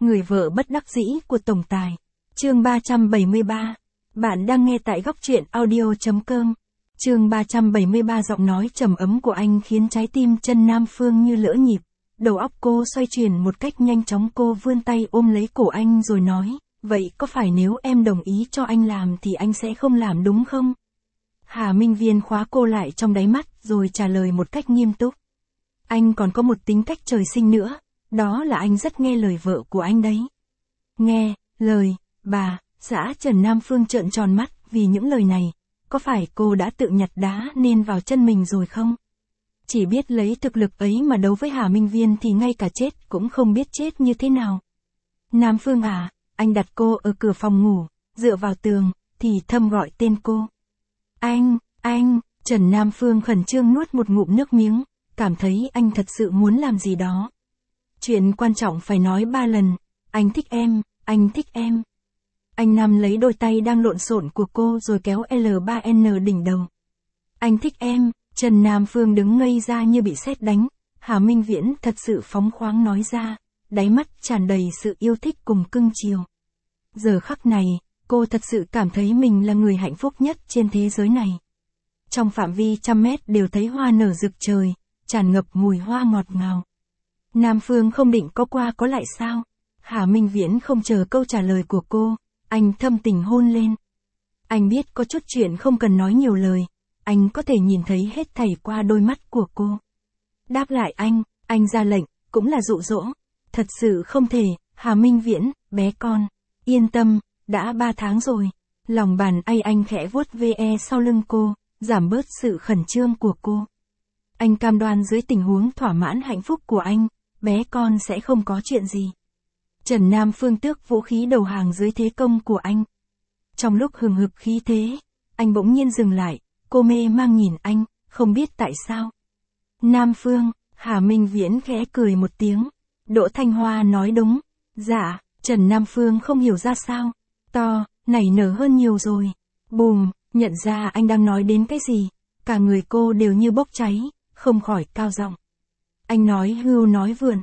Người vợ bất đắc dĩ của tổng tài. Chương 373. Bạn đang nghe tại góc truyện audio.com. Chương 373. Giọng nói trầm ấm của anh khiến trái tim Trần Nam Phương như lỡ nhịp. Đầu óc cô xoay chuyển một cách nhanh chóng, cô vươn tay ôm lấy cổ anh rồi nói, vậy có phải nếu em đồng ý cho anh làm thì anh sẽ không làm đúng không? Hà Minh Viên khóa cô lại trong đáy mắt rồi trả lời một cách nghiêm túc. Anh còn có một tính cách trời sinh nữa, đó là anh rất nghe lời vợ của anh đấy. Nghe lời bà xã? Trần Nam Phương trợn tròn mắt vì những lời này. Có phải cô đã tự nhặt đá nên vào chân mình rồi không? Chỉ biết lấy thực lực ấy mà đấu với Hà Minh Viên thì ngay cả chết cũng không biết chết như thế nào. Nam Phương à, anh đặt cô ở cửa phòng ngủ, dựa vào tường, thì thầm gọi tên cô. Anh, Trần Nam Phương khẩn trương nuốt một ngụm nước miếng, cảm thấy anh thật sự muốn làm gì đó. Chuyện quan trọng phải nói 3 lần, anh thích em, anh thích em. Anh nắm lấy đôi tay đang lộn xộn của cô rồi kéo L3N đỉnh đầu. Anh thích em. Trần Nam Phương đứng ngây ra như bị sét đánh. Hà Minh Viễn thật sự phóng khoáng nói ra, đáy mắt tràn đầy sự yêu thích cùng cưng chiều. Giờ khắc này, cô thật sự cảm thấy mình là người hạnh phúc nhất trên thế giới này. Trong phạm vi 100 mét đều thấy hoa nở rực trời, tràn ngập mùi hoa ngọt ngào. Nam Phương không định có qua có lại sao? Hà Minh Viễn không chờ câu trả lời của cô, anh thâm tình hôn lên. Anh biết có chút chuyện không cần nói nhiều lời, anh có thể nhìn thấy hết thảy qua đôi mắt của cô. Đáp lại anh ra lệnh, cũng là dụ dỗ. Thật sự không thể, Hà Minh Viễn, bé con, yên tâm, đã 3 tháng rồi. Lòng bàn anh khẽ vuốt ve sau lưng cô, giảm bớt sự khẩn trương của cô. Anh cam đoan dưới tình huống thỏa mãn hạnh phúc của anh, bé con sẽ không có chuyện gì. Trần Nam Phương tước vũ khí đầu hàng dưới thế công của anh. Trong lúc hừng hực khí thế, anh bỗng nhiên dừng lại, cô mê mang nhìn anh, không biết tại sao. Nam Phương, Hà Minh Viễn khẽ cười một tiếng. Đỗ Thanh Hoa nói đúng. Dạ, Trần Nam Phương không hiểu ra sao. To, nảy nở hơn nhiều rồi. Bùm, nhận ra anh đang nói đến cái gì. Cả người cô đều như bốc cháy, không khỏi cao giọng. Anh nói hưu nói vượn.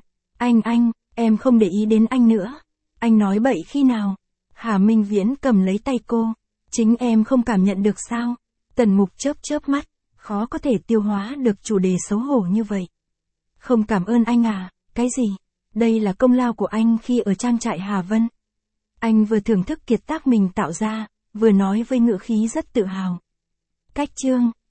Em không để ý đến anh nữa. Anh nói bậy khi nào? Hà Minh Viễn cầm lấy tay cô. Chính em không cảm nhận được sao? Tần Mục chớp mắt, khó có thể tiêu hóa được chủ đề xấu hổ như vậy. Không cảm ơn anh à, cái gì? Đây là công lao của anh khi ở trang trại Hà Vân. Anh vừa thưởng thức kiệt tác mình tạo ra, vừa nói với ngữ khí rất tự hào. Cách chương